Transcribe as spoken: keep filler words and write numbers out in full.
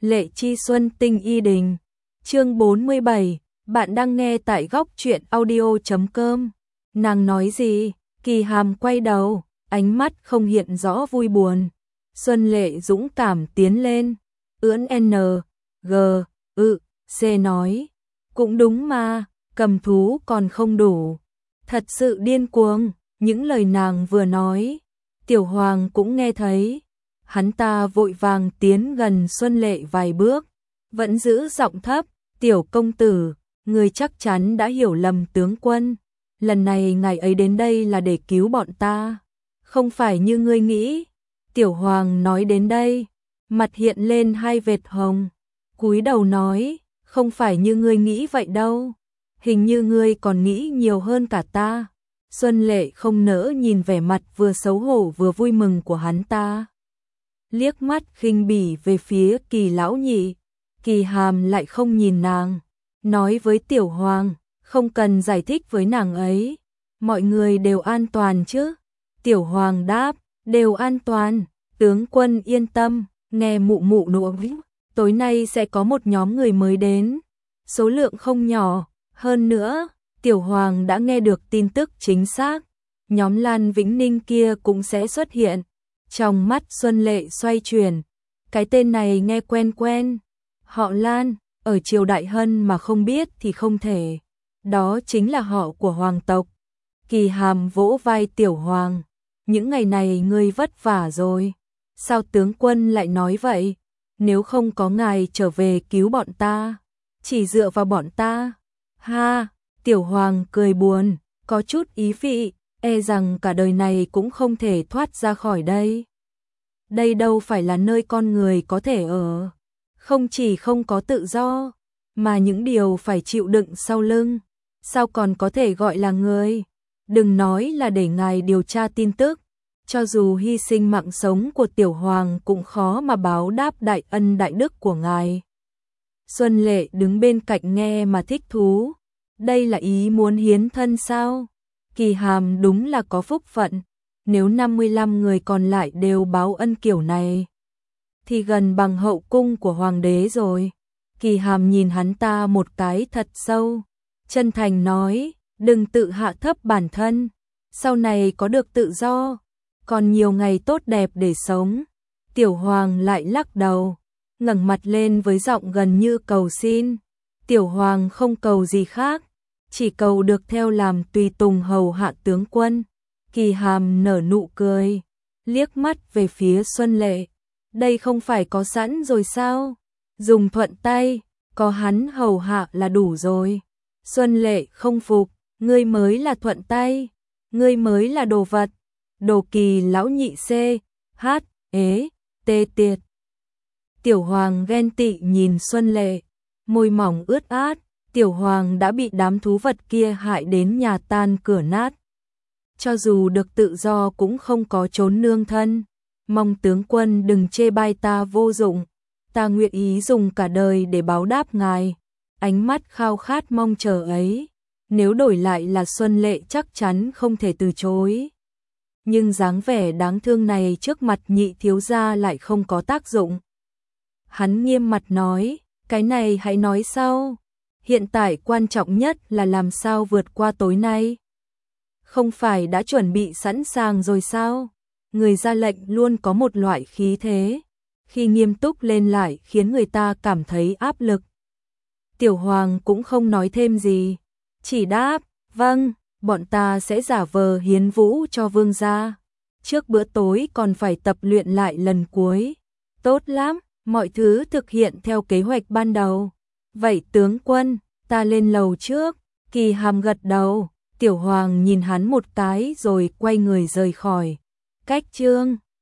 Lệ Chi Xuân Tinh Y Đình. Chương bốn mươi bảy, bạn đang nghe tại góc truyện audio chấm com. Nàng nói gì? Kỳ Hàm quay đầu, ánh mắt không hiện rõ vui buồn. Xuân Lệ dũng cảm tiến lên, ưỡn N, G, ự, C nói. Cũng đúng mà, cầm thú còn không đủ. Thật sự điên cuồng, những lời nàng vừa nói. Tiểu Hoàng cũng nghe thấy. Hắn ta vội vàng tiến gần Xuân Lệ vài bước, vẫn giữ giọng thấp, tiểu công tử, người chắc chắn đã hiểu lầm tướng quân. Lần này ngài ấy đến đây là để cứu bọn ta, không phải như ngươi nghĩ. Tiểu Hoàng nói đến đây, mặt hiện lên hai vệt hồng, cúi đầu nói, không phải như ngươi nghĩ vậy đâu, hình như ngươi còn nghĩ nhiều hơn cả ta. Xuân Lệ không nỡ nhìn vẻ mặt vừa xấu hổ vừa vui mừng của hắn ta, liếc mắt khinh bỉ về phía Kỳ lão nhị. Kỳ Hàm lại không nhìn nàng, nói với Tiểu Hoàng, không cần giải thích với nàng ấy, mọi người đều an toàn chứ? Tiểu Hoàng đáp, đều an toàn, tướng quân yên tâm. Nghe mụ mụ nụ tối nay sẽ có một nhóm người mới đến, số lượng không nhỏ. Hơn nữa, Tiểu Hoàng đã nghe được tin tức chính xác, nhóm Lan Vĩnh Ninh kia cũng sẽ xuất hiện. Trong mắt Xuân Lệ xoay chuyển, cái tên này nghe quen quen. Họ Lan, ở triều Đại Hân mà không biết thì không thể. Đó chính là họ của hoàng tộc. Kỳ Hàm vỗ vai Tiểu Hoàng, những ngày này ngươi vất vả rồi. Sao tướng quân lại nói vậy? Nếu không có ngài trở về cứu bọn ta, chỉ dựa vào bọn ta. Ha, Tiểu Hoàng cười buồn, có chút ý vị, e rằng cả đời này cũng không thể thoát ra khỏi đây. Đây đâu phải là nơi con người có thể ở. Không chỉ không có tự do, mà những điều phải chịu đựng sau lưng, sao còn có thể gọi là người? Đừng nói là để ngài điều tra tin tức, cho dù hy sinh mạng sống của Tiểu Hoàng cũng khó mà báo đáp đại ân đại đức của ngài. Xuân Lệ đứng bên cạnh nghe mà thích thú. Đây là ý muốn hiến thân sao? Kỳ Hàm đúng là có phúc phận. Nếu năm mươi lăm người còn lại đều báo ân kiểu này, thì gần bằng hậu cung của hoàng đế rồi. Kỳ Hàm nhìn hắn ta một cái thật sâu, chân thành nói, đừng tự hạ thấp bản thân, sau này có được tự do, còn nhiều ngày tốt đẹp để sống. Tiểu Hoàng lại lắc đầu, ngẩng mặt lên với giọng gần như cầu xin. Tiểu Hoàng không cầu gì khác, chỉ cầu được theo làm tùy tùng hầu hạ tướng quân. Kỳ Hàm nở nụ cười, liếc mắt về phía Xuân Lệ. Đây không phải có sẵn rồi sao? Dùng thuận tay, có hắn hầu hạ là đủ rồi. Xuân Lệ không phục, ngươi mới là thuận tay, ngươi mới là đồ vật. Đồ Kỳ lão nhị C, H, ế, tê tiệt. Tiểu Hoàng ghen tị nhìn Xuân Lệ, môi mỏng ướt át. Tiểu Hoàng đã bị đám thú vật kia hại đến nhà tan cửa nát. Cho dù được tự do cũng không có chốn nương thân. Mong tướng quân đừng chê bai ta vô dụng, ta nguyện ý dùng cả đời để báo đáp ngài. Ánh mắt khao khát mong chờ ấy, nếu đổi lại là Xuân Lệ chắc chắn không thể từ chối. Nhưng dáng vẻ đáng thương này trước mặt nhị thiếu gia lại không có tác dụng. Hắn nghiêm mặt nói, cái này hãy nói sau. Hiện tại quan trọng nhất là làm sao vượt qua tối nay. Không phải đã chuẩn bị sẵn sàng rồi sao? Người ra lệnh luôn có một loại khí thế, khi nghiêm túc lên lại khiến người ta cảm thấy áp lực. Tiểu Hoàng cũng không nói thêm gì, chỉ đáp, vâng, bọn ta sẽ giả vờ hiến vũ cho vương gia. Trước bữa tối còn phải tập luyện lại lần cuối. Tốt lắm, mọi thứ thực hiện theo kế hoạch ban đầu. Vậy tướng quân, ta lên lầu trước. Kỳ Hàm gật đầu. Tiểu Hoàng nhìn hắn một cái rồi quay người rời khỏi. Cách chương